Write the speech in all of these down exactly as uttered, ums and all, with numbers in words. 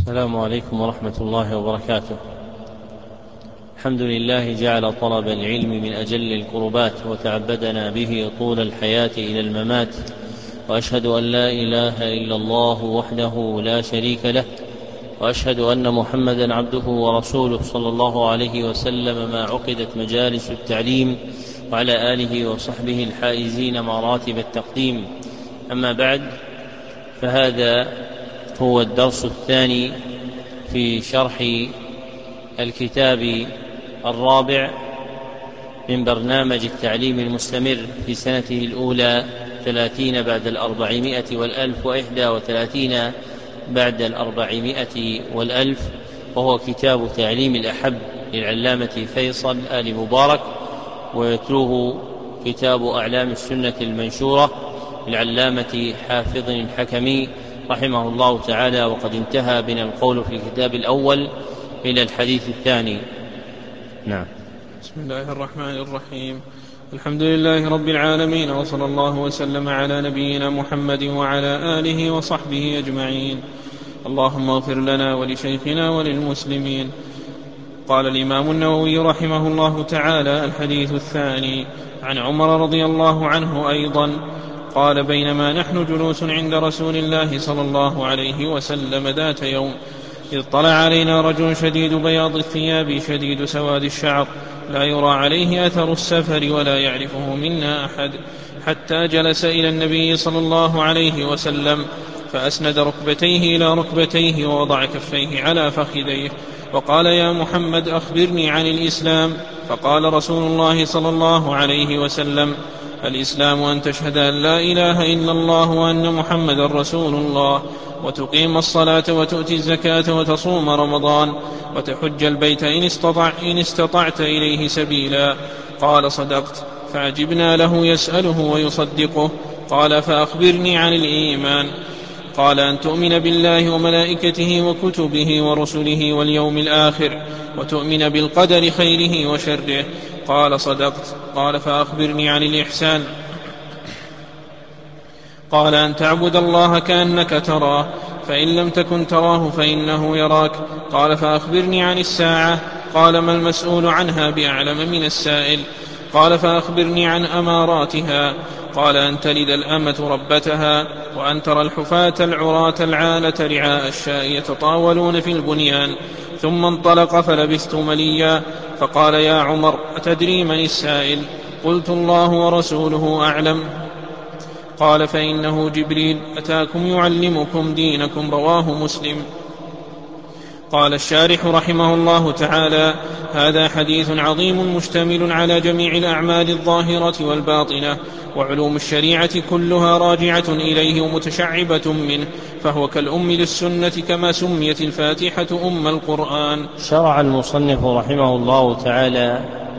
السلام عليكم ورحمة الله وبركاته. الحمد لله جعل طلب العلم من أجل القربات وتعبدنا به طول الحياة إلى الممات، وأشهد أن لا إله إلا الله وحده لا شريك له، وأشهد أن محمدا عبده ورسوله صلى الله عليه وسلم ما عقدت مجالس التعليم، وعلى آله وصحبه الحائزين مراتب التقديم. أما بعد، فهذا هو الدرس الثاني في شرح الكتاب الرابع من برنامج التعليم المستمر في سنته الأولى، ثلاثين بعد الأربعمائة والألف وإحدى وثلاثين بعد الأربعمائة والألف، وهو كتاب تعليم الأحب للعلامة فيصل آل مبارك، ويتلوه كتاب أعلام السنة المنشورة للعلامة حافظ الحكمي رحمه الله تعالى. وقد انتهى بنا القول في الكتاب الأول إلى الحديث الثاني. نعم. بسم الله الرحمن الرحيم. الحمد لله رب العالمين، وصلى الله وسلم على نبينا محمد وعلى آله وصحبه أجمعين. اللهم اغفر لنا ولشيخنا وللمسلمين. قال الإمام النووي رحمه الله تعالى: الحديث الثاني عن عمر رضي الله عنه أيضا قال: بينما نحن جلوس عند رسول الله صلى الله عليه وسلم ذات يوم، إذ طلع علينا رجل شديد بياض الثياب شديد سواد الشعر، لا يرى عليه أثر السفر ولا يعرفه منا أحد، حتى جلس إلى النبي صلى الله عليه وسلم فأسند ركبتيه إلى ركبتيه ووضع كفيه على فخذيه وقال: يا محمد، أخبرني عن الإسلام. فقال رسول الله صلى الله عليه وسلم: الإسلام أن تشهد أن لا إله إلا الله وأن محمد رسول الله، وتقيم الصلاة وتؤتي الزكاة وتصوم رمضان وتحج البيت إن, استطع إن استطعت إليه سبيلا. قال: صدقت. فعجبنا له يسأله ويصدقه. قال: فأخبرني عن الإيمان. قال: أن تؤمن بالله وملائكته وكتبه ورسله واليوم الآخر، وتؤمن بالقدر خيره وشره. قال: صدقت. قال: فأخبرني عن الإحسان. قال: أن تعبد الله كأنك تراه، فإن لم تكن تراه فإنه يراك. قال: فأخبرني عن الساعة. قال: ما المسؤول عنها بأعلم من السائل. قال: فأخبرني عن أماراتها. قال: أن تلد الأمة ربتها، وأن ترى الحفاة العراة العالة رعاء الشاء يتطاولون في البنيان. ثم انطلق فلبثت مليا، فقال: يا عمر، أتدري من السائل؟ قلت: الله ورسوله أعلم. قال: فإنه جبريل أتاكم يعلمكم دينكم. رواه مسلم. قال الشارح رحمه الله تعالى: هذا حديث عظيم مشتمل على جميع الأعمال الظاهرة والباطنة، وعلوم الشريعة كلها راجعة إليه ومتشعبة منه، فهو كالأم للسنة، كما سميت الفاتحة أم القرآن. شرع المصنف رحمه الله تعالى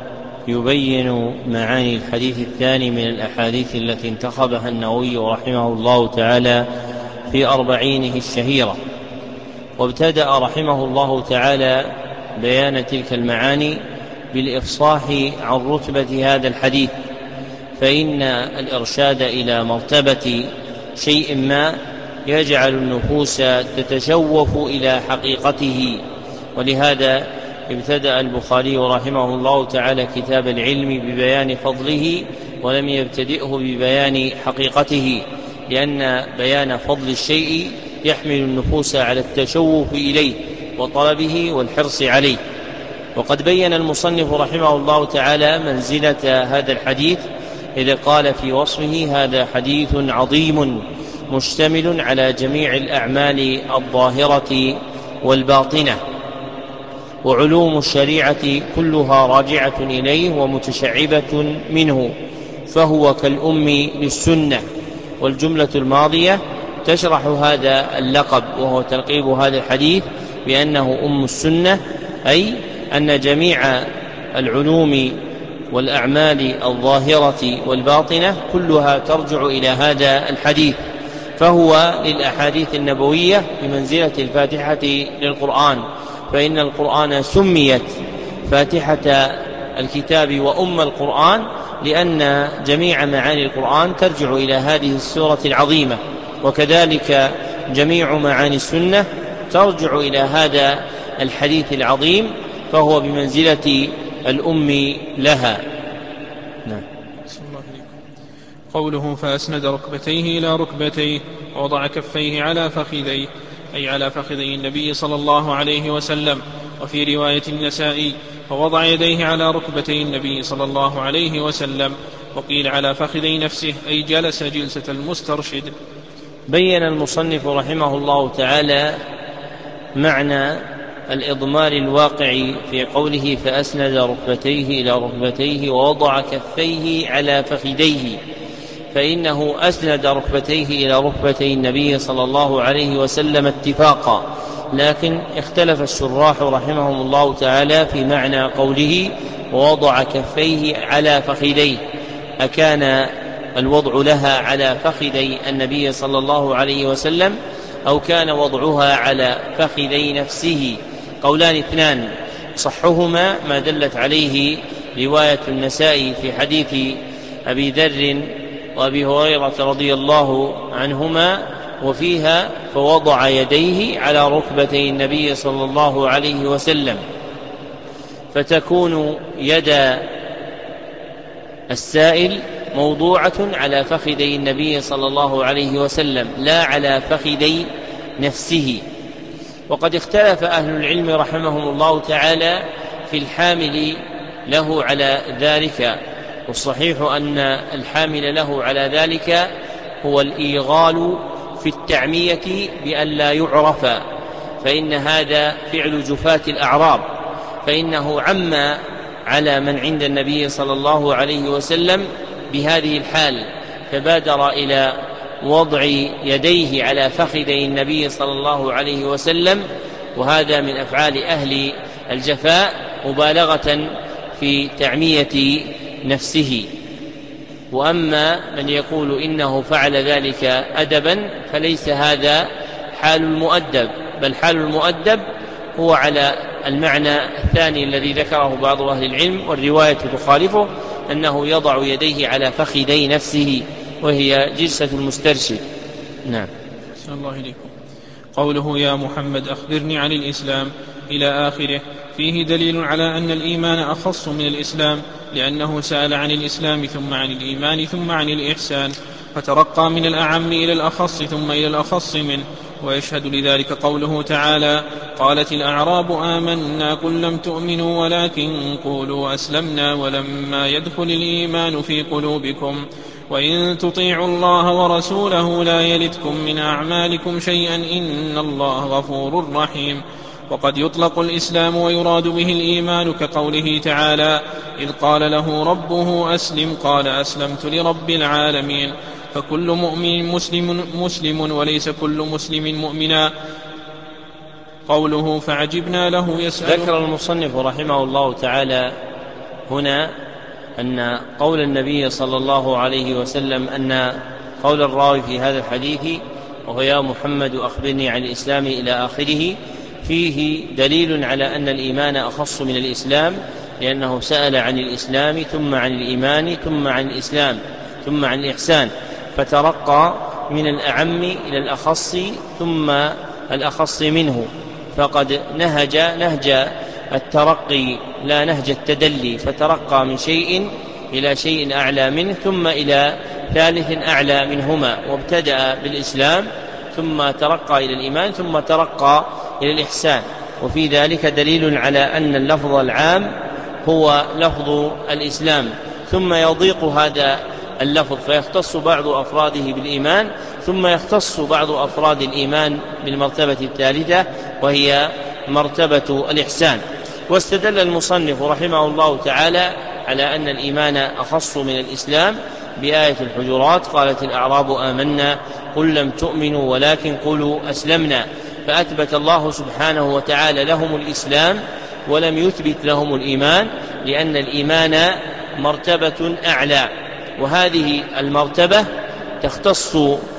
يبين معاني الحديث الثاني من الأحاديث التي انتخبها النووي رحمه الله تعالى في أربعينه الشهيرة، وابتدأ رحمه الله تعالى بيان تلك المعاني بالإفصاح عن رتبة هذا الحديث، فإن الإرشاد إلى مرتبة شيء ما يجعل النفوس تتشوف إلى حقيقته، ولهذا ابتدأ البخاري رحمه الله تعالى كتاب العلم ببيان فضله، ولم يبتدئه ببيان حقيقته، لأن بيان فضل الشيء يحمل النفوس على التشوف إليه وطلبه والحرص عليه. وقد بين المصنف رحمه الله تعالى منزلة هذا الحديث إذ قال في وصفه: هذا حديث عظيم مشتمل على جميع الأعمال الظاهرة والباطنة، وعلوم الشريعة كلها راجعة إليه ومتشعبة منه، فهو كالأم للسنة. والجملة الماضية تشرح هذا اللقب، وهو تلقيب هذا الحديث بأنه أم السنة، أي أن جميع العلوم والأعمال الظاهرة والباطنة كلها ترجع إلى هذا الحديث، فهو للأحاديث النبوية بمنزلة الفاتحة للقرآن، فإن القرآن سميت فاتحة الكتاب وأم القرآن لأن جميع معاني القرآن ترجع إلى هذه السورة العظيمة. وكذلك جميع معاني السنة ترجع إلى هذا الحديث العظيم، فهو بمنزلة الأم لها. نعم. قوله فأسند ركبتيه إلى ركبتيه ووضع كفيه على فخذيه، أي على فخذي النبي صلى الله عليه وسلم. وفي رواية النسائي فوضع يديه على ركبتي النبي صلى الله عليه وسلم. وقيل على فخذي نفسه، أي جلس جلسة المسترشد. بين المصنف رحمه الله تعالى معنى الإضمار الواقع في قوله فأسند ركبتيه إلى ركبتيه ووضع كفيه على فخذيه، فإنه أسند ركبتيه إلى ركبتي النبي صلى الله عليه وسلم اتفاقا، لكن اختلف الشراح رحمهم الله تعالى في معنى قوله ووضع كفيه على فخذيه، أكان الوضع لها على فخذي النبي صلى الله عليه وسلم أو كان وضعها على فخذي نفسه؟ قولان اثنان، صحهما ما دلت عليه رواية النسائي في حديث أبي ذر وأبي هريرة رضي الله عنهما، وفيها فوضع يديه على ركبتي النبي صلى الله عليه وسلم، فتكون يد السائل موضوعة على فخذي النبي صلى الله عليه وسلم لا على فخذي نفسه. وقد اختلف أهل العلم رحمهم الله تعالى في الحامل له على ذلك، والصحيح أن الحامل له على ذلك هو الإيغال في التعمية بأن لا يعرف، فإن هذا فعل جفاة الأعراب، فإنه عم على من عند النبي صلى الله عليه وسلم بهذه الحال، فبادر إلى وضع يديه على فخذي النبي صلى الله عليه وسلم، وهذا من أفعال أهل الجفاء مبالغة في تعمية نفسه. وأما من يقول إنه فعل ذلك أدبا فليس هذا حال المؤدب، بل حال المؤدب هو على المعنى الثاني الذي ذكره بعض أهل العلم، والرواية تخالفه، أنه يضع يديه على فخذي نفسه وهي جلسة المسترشد. نعم. صلى الله عليكم. قوله يا محمد أخبرني عن الإسلام إلى آخره فيه دليل على أن الإيمان أخص من الإسلام، لأنه سأل عن الإسلام ثم عن الإيمان ثم عن الإحسان، فترقى من الأعم إلى الأخص ثم إلى الأخص منه. ويشهد لذلك قوله تعالى قالت الأعراب آمنا قل لم تؤمنوا ولكن قولوا أسلمنا ولما يدخل الإيمان في قلوبكم وإن تطيعوا الله ورسوله لا يلتكم من أعمالكم شيئا إن الله غفور رحيم. وقد يطلق الإسلام ويراد به الإيمان، كقوله تعالى إذ قال له ربه أسلم قال أسلمت لرب العالمين. فكل مؤمن مسلم مسلم وليس كل مسلم مؤمنا. قوله فعجبنا له يسأل. ذكر المصنف رحمه الله تعالى هنا أن قول النبي صلى الله عليه وسلم، أن قول الراوي في هذا الحديث وهو يا محمد أخبرني عن الإسلام إلى آخره فيه دليل على أن الإيمان أخص من الإسلام، لأنه سأل عن الإسلام ثم عن الإيمان ثم عن الإسلام ثم عن الإحسان، فترقى من الأعم إلى الأخص ثم الأخص منه، فقد نهج نهج الترقي لا نهج التدلي، فترقى من شيء إلى شيء أعلى منه ثم إلى ثالث أعلى منهما، وابتدأ بالإسلام ثم ترقى إلى الإيمان ثم ترقى إلى الإحسان. وفي ذلك دليل على أن اللفظ العام هو لفظ الإسلام، ثم يضيق هذا اللفظ فيختص بعض أفراده بالإيمان، ثم يختص بعض أفراد الإيمان بالمرتبة الثالثة وهي مرتبة الإحسان. واستدل المصنف رحمه الله تعالى على أن الإيمان أخص من الإسلام بآية الحجرات قالت الأعراب آمنا قل لم تؤمنوا ولكن قولوا أسلمنا، فأثبت الله سبحانه وتعالى لهم الإسلام ولم يثبت لهم الإيمان، لأن الإيمان مرتبة أعلى، وهذه المرتبة تختص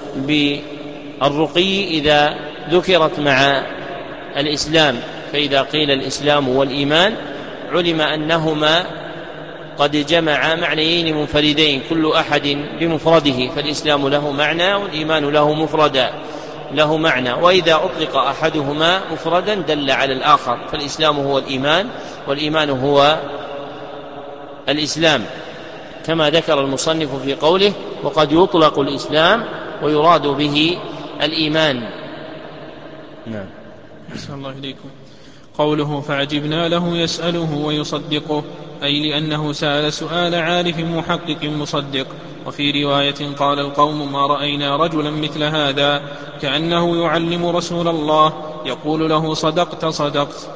بالرقي إذا ذكرت مع الإسلام، فإذا قيل الإسلام والإيمان علم أنهما قد جمع معنيين منفردين كل أحد بمفرده، فالإسلام له معنى والإيمان له مفردا. له معنى، وإذا أطلق أحدهما مفردا دل على الآخر، فالإسلام هو الإيمان والإيمان هو الإسلام، كما ذكر المصنف في قوله وقد يطلق الإسلام ويراد به الإيمان. نعم. أحسن الله إليكم. قوله فعجبنا له يسأله ويصدقه، أي لأنه سأل سؤال عارف محقق مصدق. وفي رواية قال القوم ما رأينا رجلا مثل هذا، كأنه يعلم رسول الله يقول له صدقت صدقت.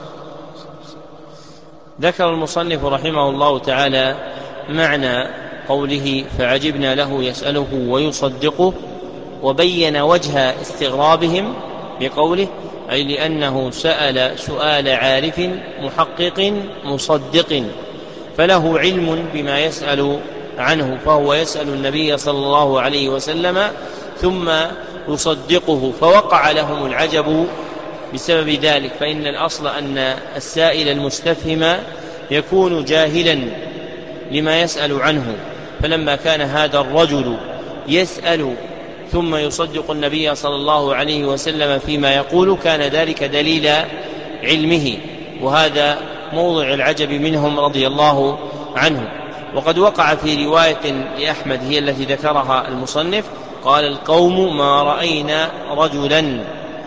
ذكر المصنف رحمه الله تعالى معنى قوله فعجبنا له يسأله ويصدقه، وبين وجه استغرابهم بقوله أي لأنه سأل سؤال عارف محقق مصدق، فله علم بما يسأل عنه، فهو يسأل النبي صلى الله عليه وسلم ثم يصدقه، فوقع لهم العجب بسبب ذلك، فإن الأصل أن السائل المستفهم يكون جاهلا لما يسأل عنه، فلما كان هذا الرجل يسأل ثم يصدق النبي صلى الله عليه وسلم فيما يقول كان ذلك دليل علمه، وهذا موضع العجب منهم رضي الله عنه. وقد وقع في رواية لأحمد هي التي ذكرها المصنف قال القوم ما رأينا رجلا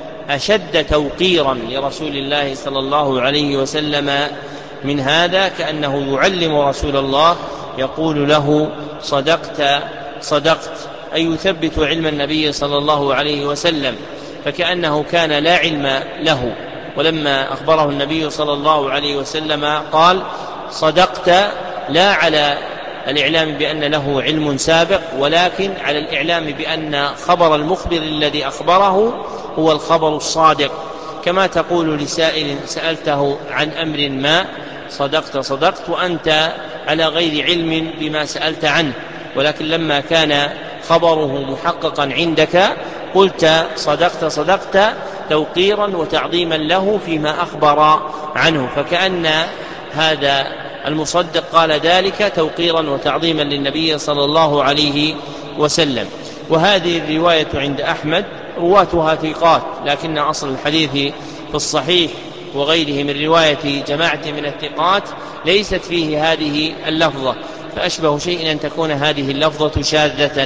أشد توقيرا لرسول الله صلى الله عليه وسلم من هذا، كأنه يعلم رسول الله يقول له صدقت صدقت، أي يثبت علم النبي صلى الله عليه وسلم، فكأنه كان لا علم له، ولما أخبره النبي صلى الله عليه وسلم قال صدقت، لا على الإعلام بأن له علم سابق، ولكن على الإعلام بأن خبر المخبر الذي أخبره هو الخبر الصادق، كما تقول لسائل سألته عن أمر ما صدقت صدقت وأنت على غير علم بما سألت عنه، ولكن لما كان خبره محققا عندك قلت صدقت صدقت توقيرا وتعظيما له فيما أخبر عنه، فكأن هذا المصدق قال ذلك توقيرا وتعظيما للنبي صلى الله عليه وسلم. وهذه الرواية عند أحمد رواتها ثقات، لكن أصل الحديث في الصحيح وغيره من رواية جماعة من الثقات ليست فيه هذه اللفظة، فأشبه شيء أن تكون هذه اللفظة شاذة.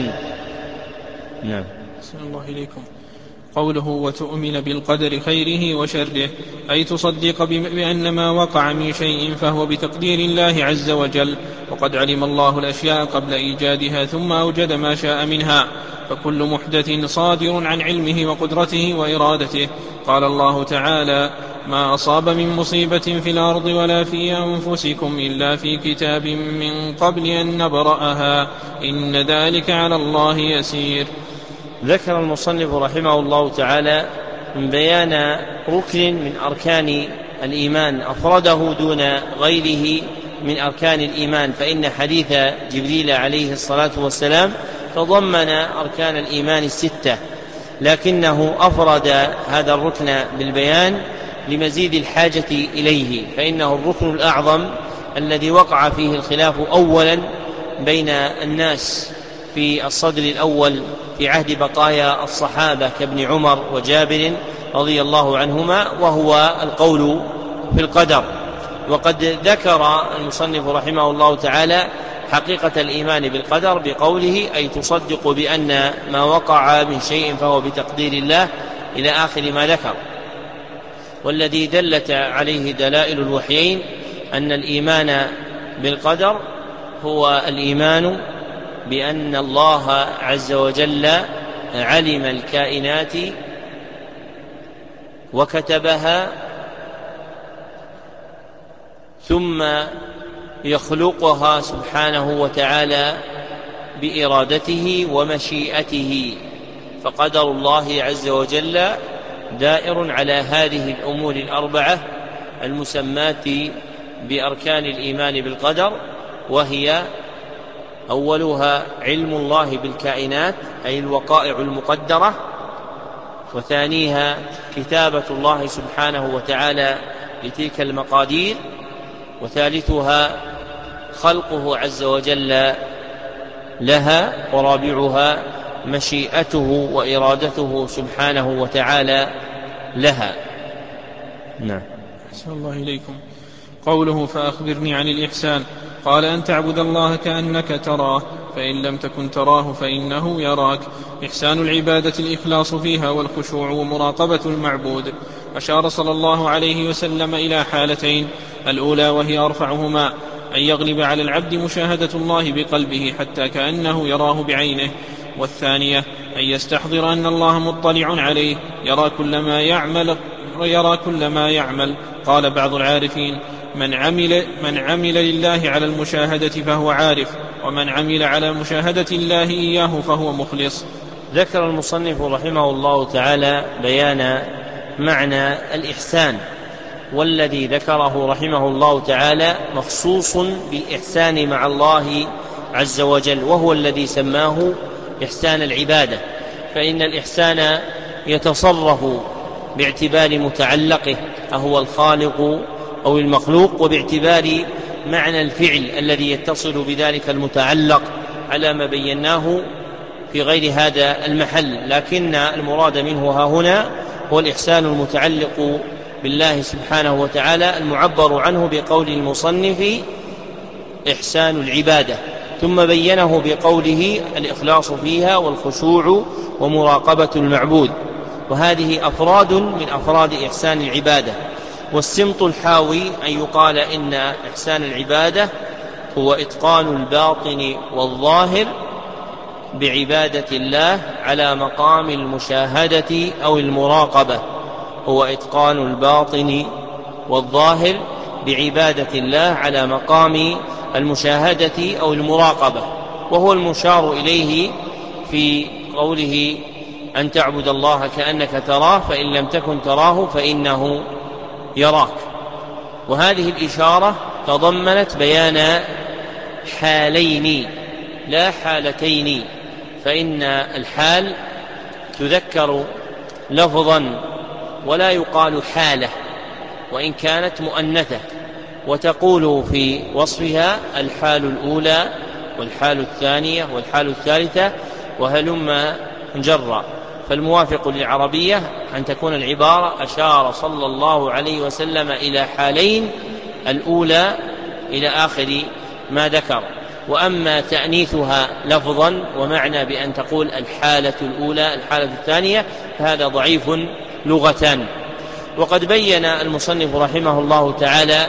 نعم. أحسن الله إليكم. قوله وتؤمن بالقدر خيره وشره، أي تصدق بأن ما وقع من شيء فهو بتقدير الله عز وجل، وقد علم الله الأشياء قبل إيجادها ثم أوجد ما شاء منها، فكل محدث صادر عن علمه وقدرته وإرادته. قال الله تعالى ما أصاب من مصيبة في الأرض ولا في أنفسكم إلا في كتاب من قبل أن نبرأها إن ذلك على الله يسير. ذكر المصنف رحمه الله تعالى من بيان ركن من أركان الإيمان أفرده دون غيره من أركان الإيمان، فإن حديث جبريل عليه الصلاة والسلام تضمن أركان الإيمان الستة، لكنه أفرد هذا الركن بالبيان لمزيد الحاجة إليه، فإنه الركن الأعظم الذي وقع فيه الخلاف أولا بين الناس في الصدر الأول في عهد بقايا الصحابة كابن عمر وجابر رضي الله عنهما، وهو القول في القدر. وقد ذكر المصنف رحمه الله تعالى حقيقة الإيمان بالقدر بقوله أي تصدق بأن ما وقع من شيء فهو بتقدير الله إلى آخر ما ذكر. والذي دلت عليه دلائل الوحيين أن الإيمان بالقدر هو الإيمان بأن الله عز وجل علم الكائنات وكتبها ثم يخلقها سبحانه وتعالى بإرادته ومشيئته، فقدر الله عز وجل دائر على هذه الأمور الأربعة المسمات بأركان الإيمان بالقدر، وهي أولها علم الله بالكائنات أي الوقائع المقدرة، وثانيها كتابة الله سبحانه وتعالى لتلك المقادير، وثالثها خلقه عز وجل لها، ورابعها مشيئته وإرادته سبحانه وتعالى لها. نعم. أحسن الله إليكم. قوله فأخبرني عن الإحسان، قال أن تعبد الله كأنك تراه فإن لم تكن تراه فإنه يراك. إحسان العبادة الإخلاص فيها والخشوع ومراقبة المعبود. أشار صلى الله عليه وسلم إلى حالتين: الأولى وهي أرفعهما أن يغلب على العبد مشاهدة الله بقلبه حتى كأنه يراه بعينه، والثانية أن يستحضر أن الله مطلع عليه يرى كل ما يعمل, يرى كل ما يعمل. قال بعض العارفين: من عمل, من عمل لله على المشاهدة فهو عارف، ومن عمل على مشاهدة الله إياه فهو مخلص. ذكر المصنف رحمه الله تعالى بيان معنى الإحسان، والذي ذكره رحمه الله تعالى مخصوص بالإحسان مع الله عز وجل، وهو الذي سماه إحسان العبادة. فإن الإحسان يتصرف باعتبار متعلقه أهو الخالق أو المخلوق، وباعتبار معنى الفعل الذي يتصل بذلك المتعلق على ما بيناه في غير هذا المحل. لكن المراد منه ها هنا هو الإحسان المتعلق بالله سبحانه وتعالى، المعبر عنه بقول المصنف إحسان العبادة، ثم بينه بقوله الإخلاص فيها والخشوع ومراقبة المعبود. وهذه أفراد من أفراد إحسان العبادة. والسمط الحاوي أن يقال إن إحسان العبادة هو إتقان الباطن والظاهر بعبادة الله على مقام المشاهدة أو المراقبة. هو إتقان الباطن والظاهر بعبادة الله على مقام المشاهدة أو المراقبة، وهو المشار إليه في قوله أن تعبد الله كأنك تراه فإن لم تكن تراه فإنه يراك. وهذه الإشارة تضمنت بيان حالين لا حالتين، فإن الحال تذكر لفظا ولا يقال حالة وإن كانت مؤنثة، وتقول في وصفها الحال الأولى والحال الثانية والحال الثالثة وهلم جرا. فالموافق للعربية أن تكون العبارة أشار صلى الله عليه وسلم إلى حالين، الأولى إلى آخر ما ذكر. وأما تأنيثها لفظا ومعنى بأن تقول الحالة الأولى الحالة الثانية فهذا ضعيف لغة. وقد بين المصنف رحمه الله تعالى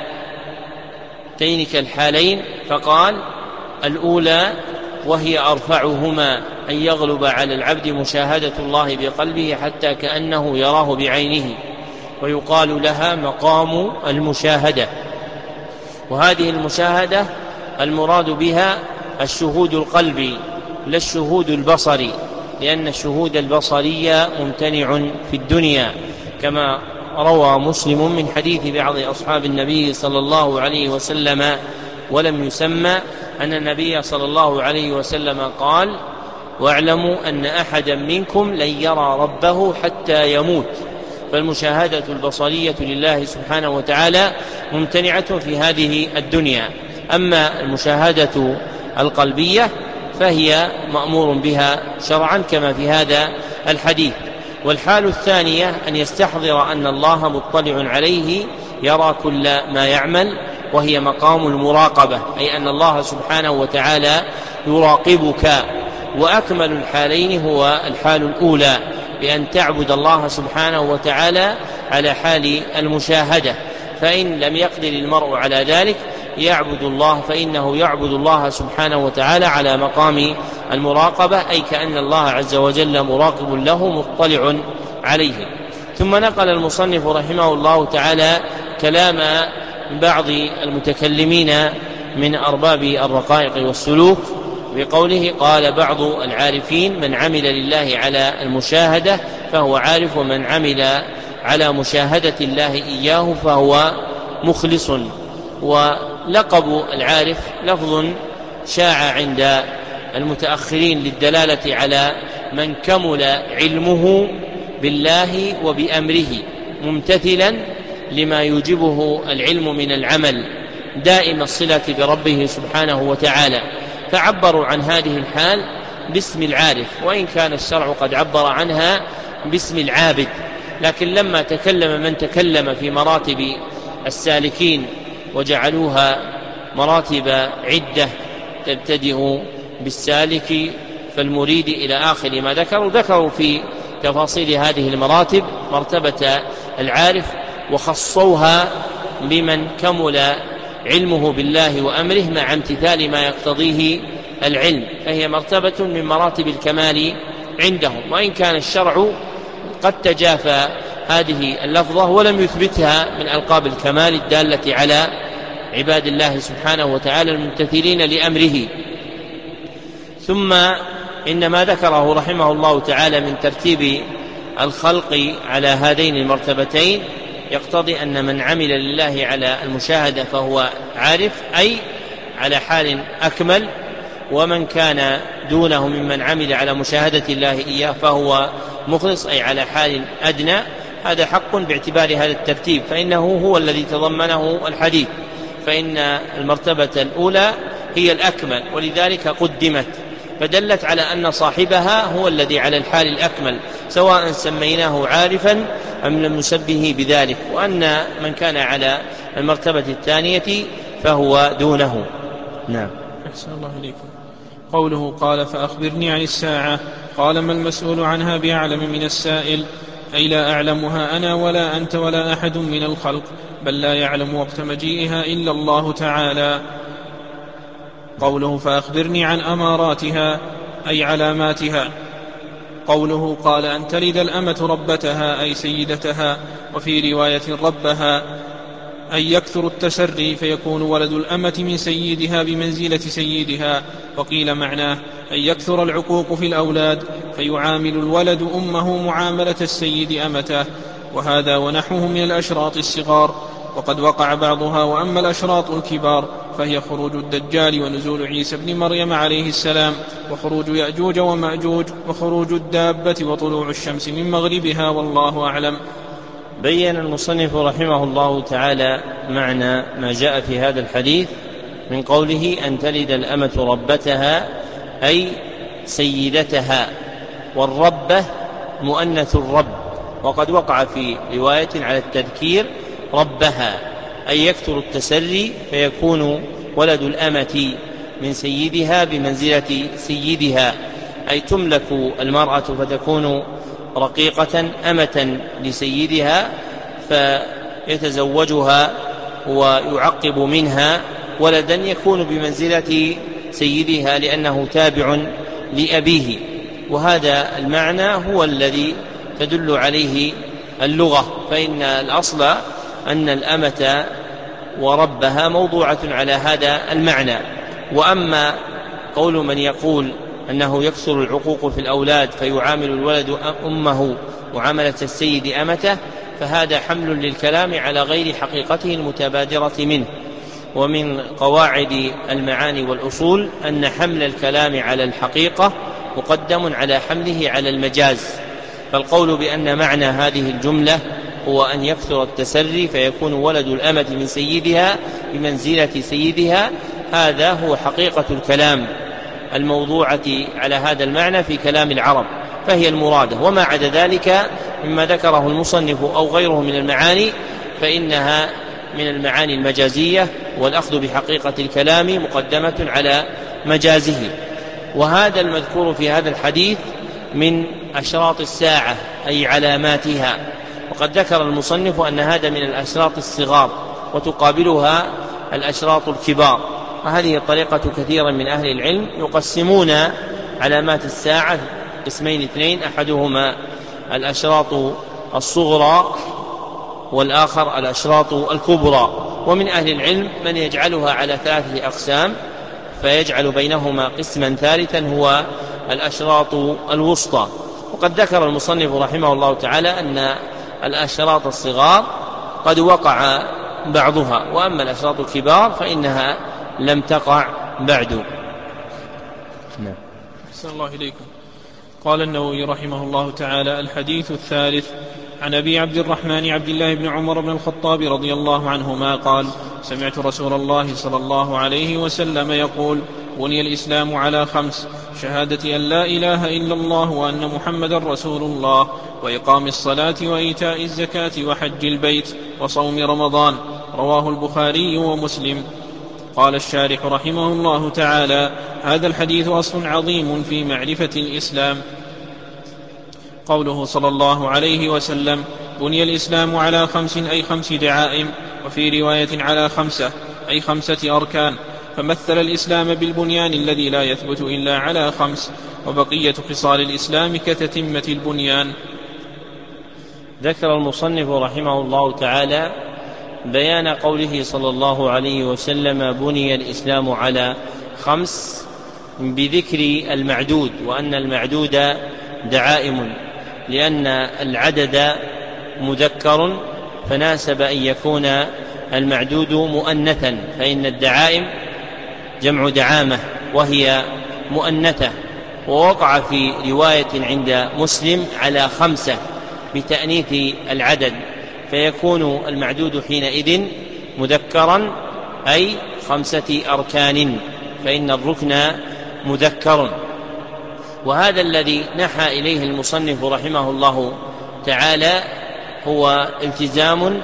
تينك الحالين فقال: الأولى وهي أرفعهما أن يغلب على العبد مشاهدة الله بقلبه حتى كأنه يراه بعينه، ويقال لها مقام المشاهدة. وهذه المشاهدة المراد بها الشهود القلبي لا الشهود البصري، لأن الشهود البصري ممتنع في الدنيا، كما روى مسلم من حديث بعض أصحاب النبي صلى الله عليه وسلم ولم يسمى أن النبي صلى الله عليه وسلم قال: واعلموا أن أحدا منكم لن يرى ربه حتى يموت. فالمشاهدة البصرية لله سبحانه وتعالى ممتنعة في هذه الدنيا. أما المشاهدة القلبية فهي مأمور بها شرعا كما في هذا الحديث. والحال الثانية أن يستحضر أن الله مطلع عليه يرى كل ما يعمل، وهي مقام المراقبة، أي أن الله سبحانه وتعالى يراقبك. وأكمل الحالين هو الحال الأولى بأن تعبد الله سبحانه وتعالى على حال المشاهدة، فإن لم يقدر المرء على ذلك يعبد الله فإنه يعبد الله سبحانه وتعالى على مقام المراقبة، أي كأن الله عز وجل مراقب له مطلع عليه. ثم نقل المصنف رحمه الله تعالى كلام بعض المتكلمين من أرباب الرقائق والسلوك بقوله: قال بعض العارفين: من عمل لله على المشاهدة فهو عارف، ومن عمل على مشاهدة الله إياه فهو مخلص. ولقب العارف لفظ شاع عند المتأخرين للدلالة على من كمل علمه بالله وبأمره ممتثلا لما يوجبه العلم من العمل دائم الصلة بربه سبحانه وتعالى. فعبروا عن هذه الحال باسم العارف، وإن كان الشرع قد عبر عنها باسم العابد. لكن لما تكلم من تكلم في مراتب السالكين وجعلوها مراتب عدة تبتدئ بالسالك فالمريد إلى آخر ما ذكروا، ذكروا في تفاصيل هذه المراتب مرتبة العارف، وخصوها بمن كمل علمه بالله وأمره مع امتثال ما يقتضيه العلم، فهي مرتبة من مراتب الكمال عندهم. وإن كان الشرع قد تجافى هذه اللفظة ولم يثبتها من ألقاب الكمال الدالة على عباد الله سبحانه وتعالى الممتثلين لأمره. ثم إن ما ذكره رحمه الله تعالى من ترتيب الخلق على هذين المرتبتين يقتضي أن من عمل لله على المشاهدة فهو عارف، أي على حال أكمل، ومن كان دونه ممن عمل على مشاهدة الله إياه فهو مخلص، أي على حال أدنى. هذا حق باعتبار هذا الترتيب، فإنه هو الذي تضمنه الحديث، فإن المرتبة الأولى هي الأكمل ولذلك قدمت، فدلت على أن صاحبها هو الذي على الحال الأكمل سواء سميناه عارفا أم لم نسبه بذلك، وأن من كان على المرتبة الثانية فهو دونه. نعم. أحسن الله إليكم. قوله قال فأخبرني عن الساعة، قال ما المسؤول عنها بأعلم من السائل، أي لا أعلمها أنا ولا أنت ولا أحد من الخلق، بل لا يعلم وقت مجيئها إلا الله تعالى. قوله فأخبرني عن أماراتها أي علاماتها. قوله قال أن تلد الأمة ربتها أي سيدتها، وفي رواية ربها أي يكثر التسري فيكون ولد الأمة من سيدها بمنزلة سيدها. وقيل معناه أن يكثر العقوق في الأولاد فيعامل الولد أمه معاملة السيد أمته، وهذا ونحوه من الأشراط الصغار، وقد وقع بعضها. وأما الأشراط الكبار فهي خروج الدجال ونزول عيسى بن مريم عليه السلام وخروج يأجوج ومأجوج وخروج الدابة وطلوع الشمس من مغربها، والله أعلم. بين المصنف رحمه الله تعالى معنى ما جاء في هذا الحديث من قوله أن تلد الأمة ربتها أي سيدتها، والربة مؤنث الرب، وقد وقع في رواية على التذكير ربها، أي يكثر التسري فيكون ولد الأمة من سيدها بمنزلة سيدها، أي تملك المرأة فتكون رقيقة أمة لسيدها فيتزوجها ويعقب منها ولدا يكون بمنزلة سيدها لأنه تابع لأبيه. وهذا المعنى هو الذي تدل عليه اللغة، فإن الأصل أن الأمة وربها موضوعة على هذا المعنى. وأما قول من يقول أنه يكثر العقوق في الأولاد فيعامل الولد أمه معاملة السيد أمته، فهذا حمل للكلام على غير حقيقته المتبادرة منه. ومن قواعد المعاني والأصول أن حمل الكلام على الحقيقة مقدم على حمله على المجاز، فالقول بأن معنى هذه الجملة هو أن يكثر التسري فيكون ولد الأمة من سيدها بمنزلة سيدها، هذا هو حقيقة الكلام الموضوعة على هذا المعنى في كلام العرب، فهي المرادة. وما عدا ذلك مما ذكره المصنف أو غيره من المعاني فإنها من المعاني المجازية، والأخذ بحقيقة الكلام مقدمة على مجازه. وهذا المذكور في هذا الحديث من أشراط الساعة أي علاماتها، وقد ذكر المصنف أن هذا من الأشراط الصغار وتقابلها الأشراط الكبار، وهذه طريقة كثيرا من أهل العلم يقسمون علامات الساعة قسمين اثنين، أحدهما الأشراط الصغرى والآخر الأشراط الكبرى. ومن أهل العلم من يجعلها على ثلاثة أقسام فيجعل بينهما قسما ثالثا هو الأشراط الوسطى. وقد ذكر المصنف رحمه الله تعالى أن الأشراط الصغار قد وقع بعضها، وأما الأشراط الكبار فإنها لم تقع بعد. نعم. أحسن الله إليكم. قال النووي رحمه الله تعالى: الحديث الثالث عن أبي عبد الرحمن عبد الله بن عمر بن الخطاب رضي الله عنهما قال: سمعت رسول الله صلى الله عليه وسلم يقول: بني الإسلام على خمس: شهادة أن لا إله إلا الله وأن محمدا رسول الله، وإقام الصلاة وإيتاء الزكاة وحج البيت وصوم رمضان. رواه البخاري ومسلم. قال الشارح رحمه الله تعالى: هذا الحديث أصل عظيم في معرفة الإسلام. قوله صلى الله عليه وسلم: بني الإسلام على خمس، أي خمس دعائم، وفي رواية على خمسة، أي خمسة أركان، فمثل الإسلام بالبنيان الذي لا يثبت إلا على خمس، وبقية خصال الإسلام كتتمة البنيان. ذكر المصنف رحمه الله تعالى بيان قوله صلى الله عليه وسلم: بني الإسلام على خمس، بذكر المعدود، وأن المعدود دعائم، لأن العدد مذكر فناسب أن يكون المعدود مؤنثا، فإن الدعائم جمع دعامة وهي مؤنثة. ووقع في رواية عند مسلم على خمسة بتأنيث العدد، فيكون المعدود حينئذ مذكرا، أي خمسة أركان، فإن الركن مذكر. وهذا الذي نحى إليه المصنف رحمه الله تعالى هو التزام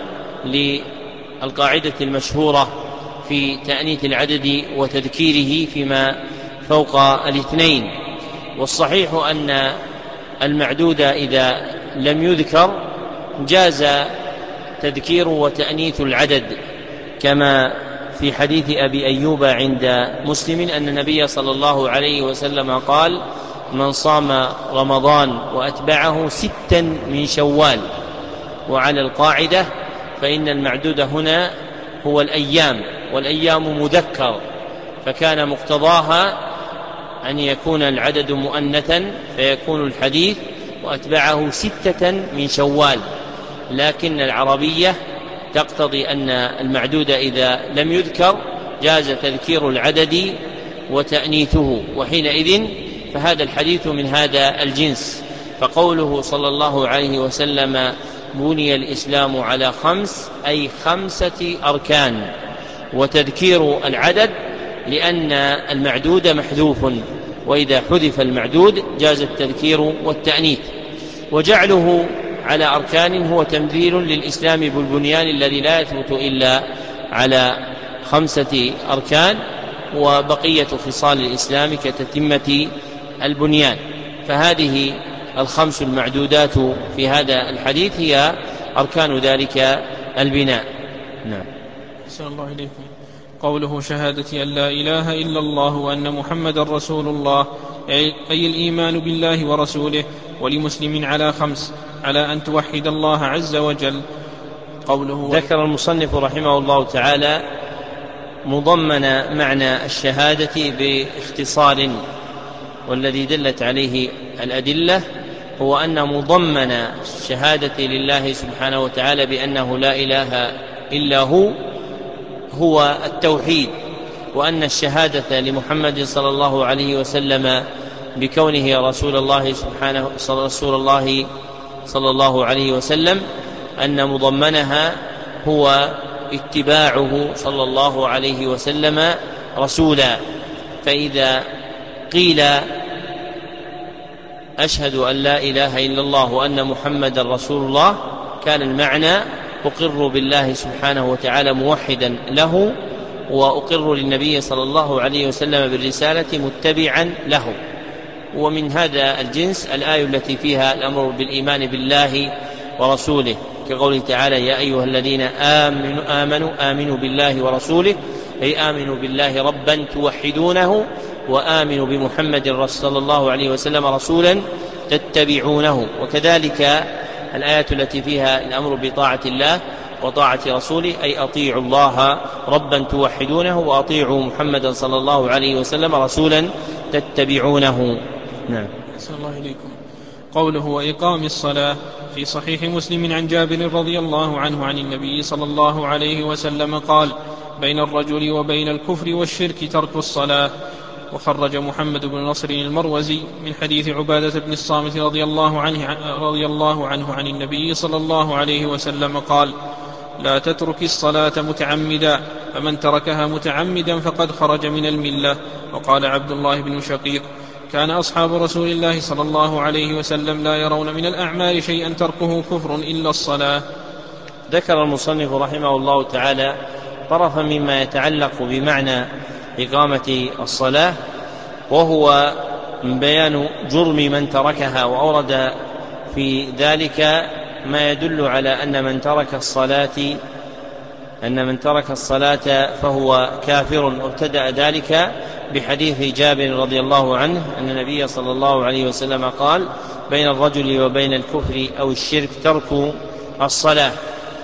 للقاعدة المشهورة في تأنيث العدد وتذكيره فيما فوق الاثنين. والصحيح أن المعدود إذا لم يذكر جاز تذكير وتأنيث العدد، كما في حديث أبي أيوب عند مسلم أن النبي صلى الله عليه وسلم قال: من صام رمضان وأتبعه ستا من شوال. وعلى القاعدة فإن المعدود هنا هو الأيام، والأيام مذكر، فكان مقتضاها أن يكون العدد مؤنثا، فيكون الحديث وأتبعه ستة من شوال. لكن العربية تقتضي أن المعدود إذا لم يذكر جاز تذكير العدد وتأنيثه، وحينئذ فهذا الحديث من هذا الجنس. فقوله صلى الله عليه وسلم: بني الإسلام على خمس، أي خمسة أركان، وتذكير العدد لأن المعدود محذوف، وإذا حذف المعدود جاز التذكير والتأنيث. وجعله على أركان هو تمثيل للإسلام بالبنيان الذي لا يثبت إلا على خمسة أركان، وبقية خصال الإسلام كتتمة البنيان. فهذه الخمس المعدودات في هذا الحديث هي أركان ذلك البناء. نعم. أحسن الله إليكم. قوله: شهادة أن لا إله إلا الله وأن محمد رسول الله، أي الإيمان بالله ورسوله. ولمسلم على خمس: على أن توحد الله عز وجل. قوله: ذكر المصنف رحمه الله تعالى مضمن معنى الشهادة باختصار، والذي دلت عليه الأدلة هو أن مضمن الشهادة لله سبحانه وتعالى بأنه لا إله إلا هو هو التوحيد، وأن الشهادة لمحمد صلى الله عليه وسلم بكونه رسول الله سبحانه رسول الله صلى الله عليه وسلم أن مضمنها هو اتباعه صلى الله عليه وسلم رسولا. فإذا قيل أشهد أن لا إله إلا الله وأن محمد رسول الله كان المعنى أقر بالله سبحانه وتعالى موحدا له، وأقر للنبي صلى الله عليه وسلم بالرسالة متبعا له. ومن هذا الجنس الآية التي فيها الأمر بالإيمان بالله ورسوله، كقوله تعالى: يا أيها الذين آمنوا آمنوا آمنوا بالله ورسوله، أي آمنوا بالله ربا توحدونه، وآمنوا بمحمد صلى الله عليه وسلم رسولا تتبعونه. وكذلك الآية التي فيها الأمر بطاعة الله وطاعة رسوله، أي أطيعوا الله ربا توحدونه، وأطيعوا محمدا صلى الله عليه وسلم رسولا تتبعونه. نعم. أحسن الله إليكم. قوله: وإقام الصلاة، في صحيح مسلم عن جابر رضي الله عنه عن النبي صلى الله عليه وسلم قال: بين الرجل وبين الكفر والشرك ترك الصلاة. وخرج محمد بن نصر المروزي من حديث عبادة بن الصامت رضي الله عنه رضي الله عنه عن النبي صلى الله عليه وسلم قال: لا تترك الصلاة متعمدا فمن تركها متعمدا فقد خرج من الملة. وقال عبد الله بن شقيق: كان أصحاب رسول الله صلى الله عليه وسلم لا يرون من الأعمال شيئا تركه كفر إلا الصلاة. ذكر المصنف رحمه الله تعالى طرفا مما يتعلق بمعنى إقامة الصلاة، وهو بيان جرم من تركها، وأورد في ذلك ما يدل على أن من ترك الصلاة أن من ترك الصلاة فهو كافر. وابتدأ ذلك بحديث جابر رضي الله عنه أن النبي صلى الله عليه وسلم قال: بين الرجل وبين الكفر أو الشرك ترك الصلاة.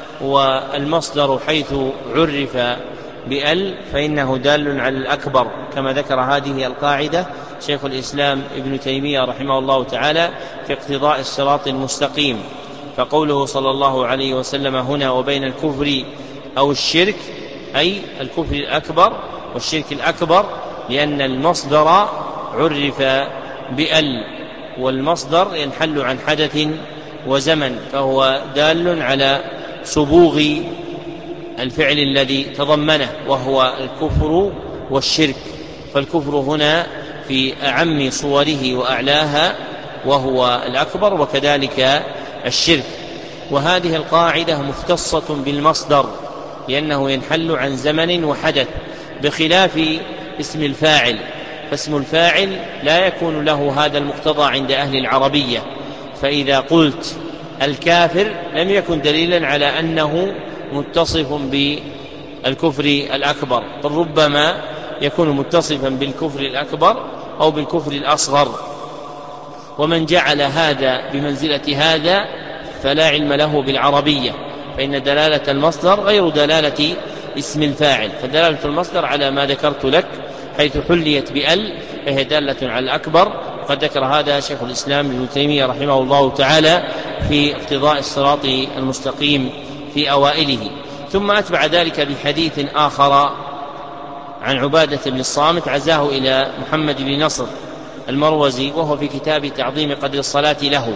والمصدر حيث عرف بأل فإنه دال على الأكبر، كما ذكر هذه القاعدة شيخ الإسلام ابن تيمية رحمه الله تعالى في اقتضاء الصراط المستقيم. فقوله صلى الله عليه وسلم هنا وبين الكفر أو الشرك أي الكفر الأكبر والشرك الأكبر، لأن المصدر عرف بأل، والمصدر ينحل عن حدث وزمن، فهو دال على سبوغ الفعل الذي تضمنه وهو الكفر والشرك. فالكفر هنا في أعم صوره وأعلاها وهو الأكبر، وكذلك الشرك. وهذه القاعدة مختصة بالمصدر لأنه ينحل عن زمن وحدث، بخلاف اسم الفاعل، فاسم الفاعل لا يكون له هذا المقتضى عند أهل العربية. فإذا قلت الكافر لم يكن دليلا على أنه متصف بالكفر الأكبر، بل ربما يكون متصفا بالكفر الأكبر أو بالكفر الأصغر. ومن جعل هذا بمنزلة هذا فلا علم له بالعربية، فإن دلالة المصدر غير دلالة اسم الفاعل، فدلالة المصدر على ما ذكرت لك حيث حليت بأل فهي دالة على الأكبر. وقد ذكر هذا شيخ الإسلام ابن تيمية رحمه الله تعالى في اقتضاء الصراط المستقيم في أوائله. ثم أتبع ذلك بحديث آخر عن عبادة بن الصامت عزاه إلى محمد بن نصر المروزي، وهو في كتاب تعظيم قدر الصلاة له،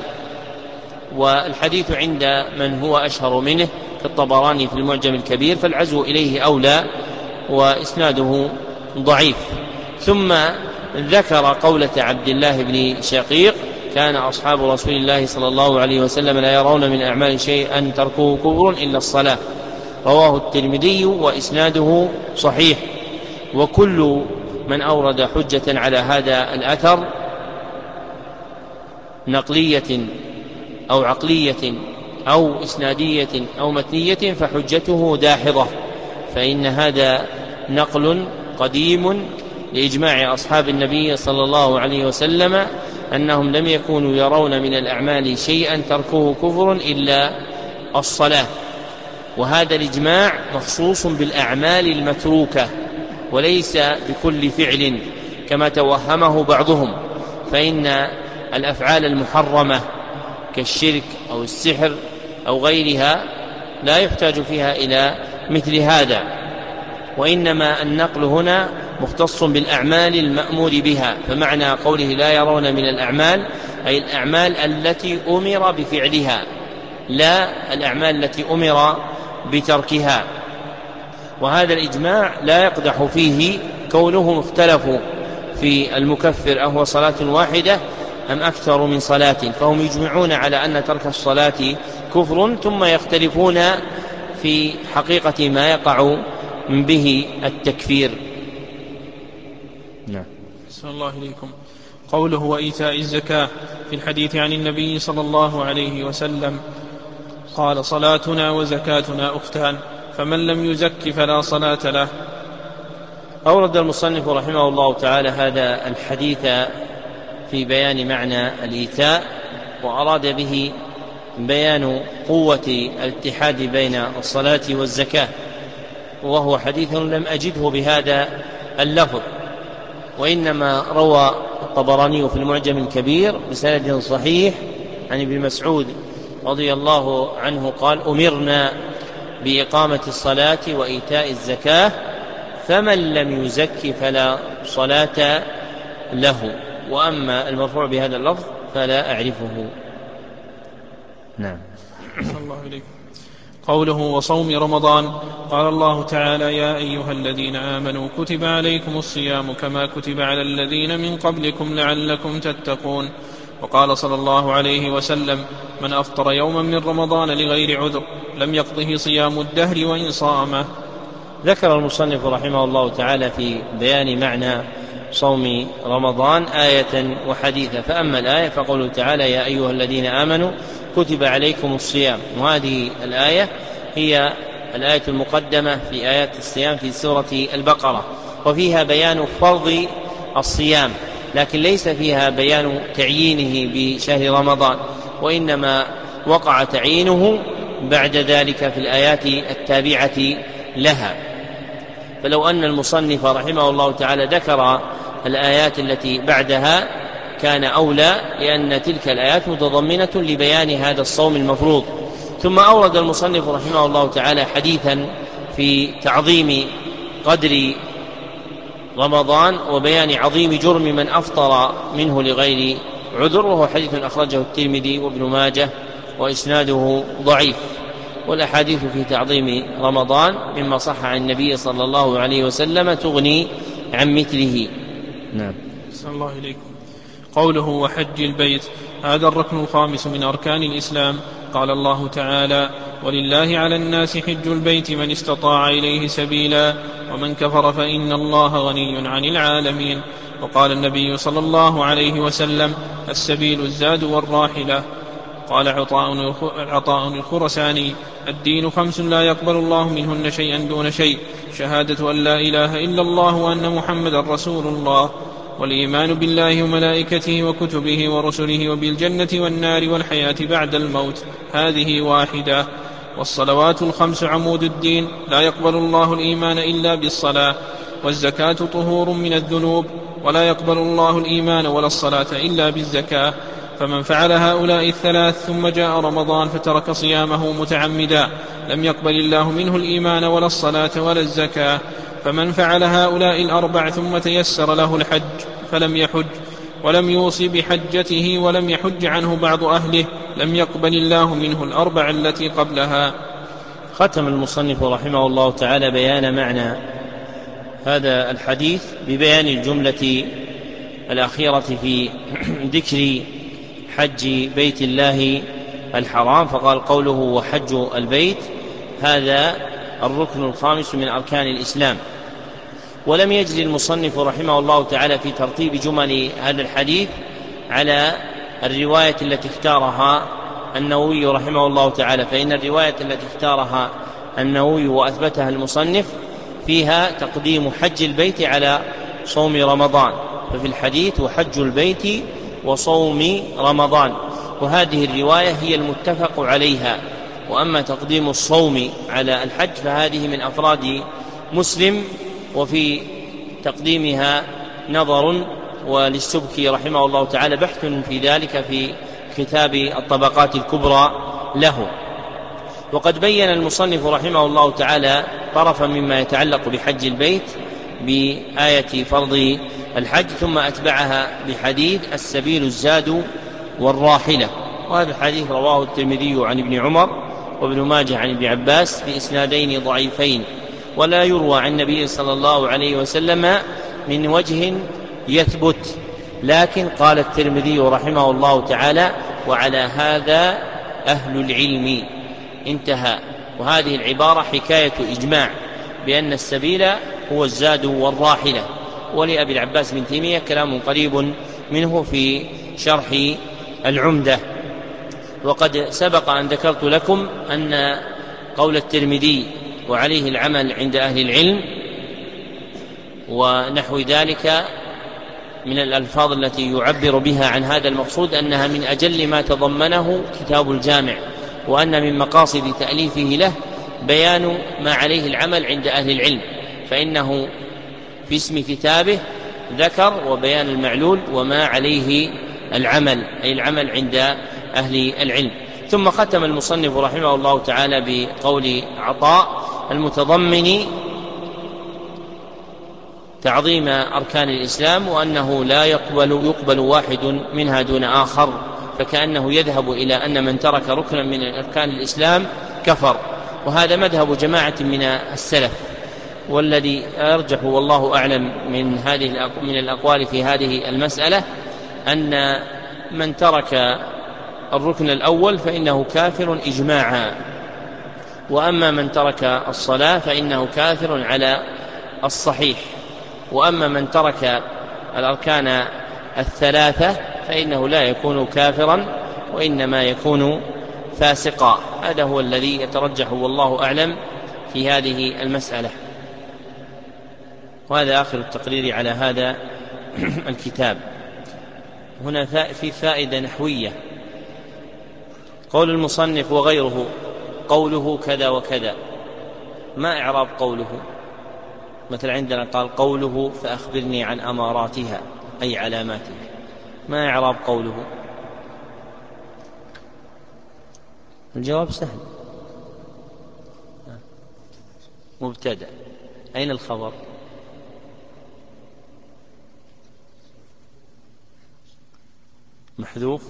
والحديث عند من هو أشهر منه كالطبراني في المعجم الكبير، فالعزو إليه أولى، وإسناده ضعيف. ثم ذكر قولة عبد الله بن شقيق: كان أصحاب رسول الله صلى الله عليه وسلم لا يرون من أعمال شيئا تركوه كفر إلا الصلاة، رواه الترمذي وإسناده صحيح. وكل من أورد حجة على هذا الأثر نقلية أو عقلية أو إسنادية أو متنية فحجته داحضة، فإن هذا نقل قديم لإجماع أصحاب النبي صلى الله عليه وسلم أنهم لم يكونوا يرون من الأعمال شيئا تركوه كفر إلا الصلاة. وهذا الإجماع مخصوص بالأعمال المتروكة وليس بكل فعل كما توهمه بعضهم، فإن الأفعال المحرمة كالشرك أو السحر أو غيرها لا يحتاج فيها إلى مثل هذا، وإنما النقل هنا مختص بالأعمال المأمور بها. فمعنى قوله لا يرون من الأعمال أي الأعمال التي أمر بفعلها، لا الأعمال التي أمر بتركها. وهذا الإجماع لا يقدح فيه كونهم اختلفوا في المكفر أهو صلاة واحدة أم أكثر من صلاة، فهم يجمعون على أن ترك الصلاة كفر، ثم يختلفون في حقيقة ما يقع به التكفير. نعم. صلى الله عليكم. قوله وإيتاء الزكاة في الحديث عن النبي صلى الله عليه وسلم قال: صلاتنا وزكاتنا أختان، فمن لم يزك فلا صلاة له. أورد المصنف رحمه الله تعالى هذا الحديث في بيان معنى الإيتاء، وأراد به بيان قوة الاتحاد بين الصلاة والزكاة، وهو حديث لم أجده بهذا اللفظ، وإنما روى الطبراني في المعجم الكبير بسند صحيح عن ابن مسعود رضي الله عنه قال: أمرنا بإقامة الصلاة وإيتاء الزكاة، فمن لم يزك فلا صلاة له. وأما المرفوع بهذا اللفظ فلا أعرفه. نعم. صلى الله عليه. قوله وصوم رمضان. قال الله تعالى يا أيها الذين آمنوا كتب عليكم الصيام كما كتب على الذين من قبلكم لعلكم تتقون. وقال صلى الله عليه وسلم من أفطر يوما من رمضان لغير عذر لم يقضه صيام الدهر وإن صامه. ذكر المصنف رحمه الله تعالى في بيان معنى صوم رمضان آية وحديثا. فأما الآية فقوله تعالى يا أيها الذين آمنوا كتب عليكم الصيام، وهذه الآية هي الآية المقدمة في آيات الصيام في سورة البقرة، وفيها بيان فرض الصيام، لكن ليس فيها بيان تعيينه بشهر رمضان، وإنما وقع تعيينه بعد ذلك في الآيات التابعة لها. فلو أن المصنف رحمه الله تعالى ذكر الآيات التي بعدها كان أولى، لأن تلك الآيات متضمنة لبيان هذا الصوم المفروض. ثم أورد المصنف رحمه الله تعالى حديثا في تعظيم قدر رمضان وبيان عظيم جرم من أفطر منه لغير عذر، وهو حديث أخرجه الترمذي وابن ماجه وإسناده ضعيف. والأحاديث في تعظيم رمضان مما صح عن النبي صلى الله عليه وسلم تغني عن مثله. نعم. صلى الله عليكم. قوله وحج البيت، هذا الركن الخامس من أركان الإسلام. قال الله تعالى ولله على الناس حج البيت من استطاع إليه سبيلا ومن كفر فإن الله غني عن العالمين. وقال النبي صلى الله عليه وسلم السبيل الزاد والراحلة. قال عطاء الخرساني الدين خمس لا يقبل الله منهن شيئا دون شيء، شهادة أن لا إله إلا الله وأن محمد رسول الله، والإيمان بالله وملائكته وكتبه ورسله وبالجنة والنار والحياة بعد الموت، هذه واحدة. والصلوات الخمس عمود الدين، لا يقبل الله الإيمان إلا بالصلاة. والزكاة طهور من الذنوب، ولا يقبل الله الإيمان ولا الصلاة إلا بالزكاة. فمن فعل هؤلاء الثلاث ثم جاء رمضان فترك صيامه متعمدا لم يقبل الله منه الإيمان ولا الصلاة ولا الزكاة. فمن فعل هؤلاء الأربع ثم تيسر له الحج فلم يحج ولم يوصي بحجته ولم يحج عنه بعض أهله لم يقبل الله منه الأربع التي قبلها. ختم المصنف رحمه الله تعالى بيان معنى هذا الحديث ببيان الجملة الأخيرة في ذكر حج بيت الله الحرام، فقال قوله وحج البيت هذا الركن الخامس من أركان الإسلام. ولم يجري المصنف رحمه الله تعالى في ترتيب جمل هذا الحديث على الرواية التي اختارها النووي رحمه الله تعالى، فإن الرواية التي اختارها النووي وأثبتها المصنف فيها تقديم حج البيت على صوم رمضان، ففي الحديث وحج البيت وصوم رمضان، وهذه الرواية هي المتفق عليها. وأما تقديم الصوم على الحج فهذه من أفراد مسلم، وفي تقديمها نظر، وللسبكي رحمه الله تعالى بحث في ذلك في كتاب الطبقات الكبرى له. وقد بين المصنف رحمه الله تعالى طرفا مما يتعلق بحج البيت بآية فرض الحج، ثم أتبعها بحديث السبيل الزاد والراحلة، وهذا الحديث رواه الترمذي عن ابن عمر وابن ماجه عن ابن عباس بإسنادين ضعيفين، ولا يروى عن النبي صلى الله عليه وسلم من وجه يثبت، لكن قال الترمذي رحمه الله تعالى وعلى هذا أهل العلم، انتهى. وهذه العبارة حكاية إجماع بأن السبيل هو الزاد والراحلة. ولأبي العباس بن تيمية كلام قريب منه في شرح العمدة. وقد سبق أن ذكرت لكم أن قول الترمذي وعليه العمل عند أهل العلم ونحو ذلك من الألفاظ التي يعبر بها عن هذا المقصود أنها من أجل ما تضمنه كتاب الجامع، وأن من مقاصد تأليفه له بيان ما عليه العمل عند أهل العلم، فإنه في اسم كتابه ذكر وبيان المعلول وما عليه العمل، أي العمل عند أهل العلم. ثم ختم المصنف رحمه الله تعالى بقول عطاء المتضمن تعظيم أركان الإسلام، وأنه لا يقبل, يقبل واحد منها دون آخر، فكأنه يذهب إلى أن من ترك ركنا من أركان الإسلام كفر، وهذا مذهب جماعة من السلف، والذي أرجح والله أعلم من هذه من الأقوال في هذه المسألة أن من ترك الركن الأول فإنه كافر إجماعا، وأما من ترك الصلاة فإنه كافر على الصحيح، وأما من ترك الأركان الثلاثة فإنه لا يكون كافرا وإنما يكون فاسقا. هذا هو الذي يترجح والله أعلم في هذه المسألة. وهذا آخر التقرير على هذا الكتاب. هنا في فائدة نحوية. قول المصنف وغيره قوله كذا وكذا، ما إعراب قوله؟ مثل عندنا قال قوله فأخبرني عن أماراتها أي علاماتها، ما إعراب قوله؟ الجواب سهل، مبتدأ. أين الخبر؟ محذوف،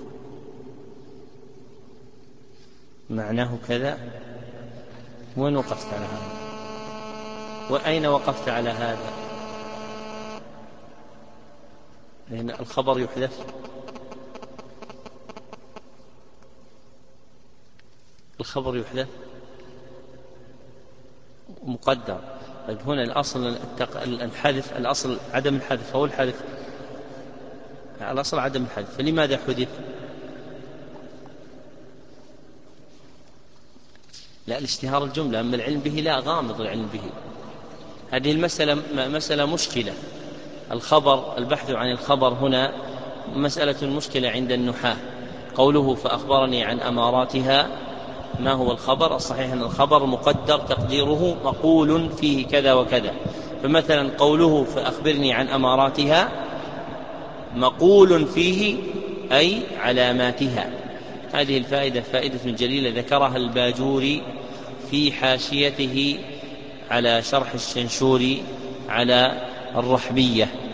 معناه كذا. وين وقفت على هذا؟ وأين وقفت على هذا؟ لأن الخبر يحذف. الخبر يحذف مقدر. طيب هنا الأصل الحذف، الأصل عدم الحذف، هو الحذف الأصل عدم الحذف، فلماذا حذف؟ لا الاشتهار الجملة، أما العلم به لا، غامض العلم به. هذه المسألة مسألة مشكلة. الخبر، البحث عن الخبر هنا مسألة مشكلة عند النحاة. قوله فأخبرني عن أماراتها، ما هو الخبر؟ الصحيح أن الخبر مقدر تقديره مقول فيه كذا وكذا. فمثلا قوله فأخبرني عن أماراتها مقول فيه أي علاماتها. هذه الفائدة فائدة جليلة ذكرها الباجوري في حاشيته على شرح الشنشوري على الرحبية.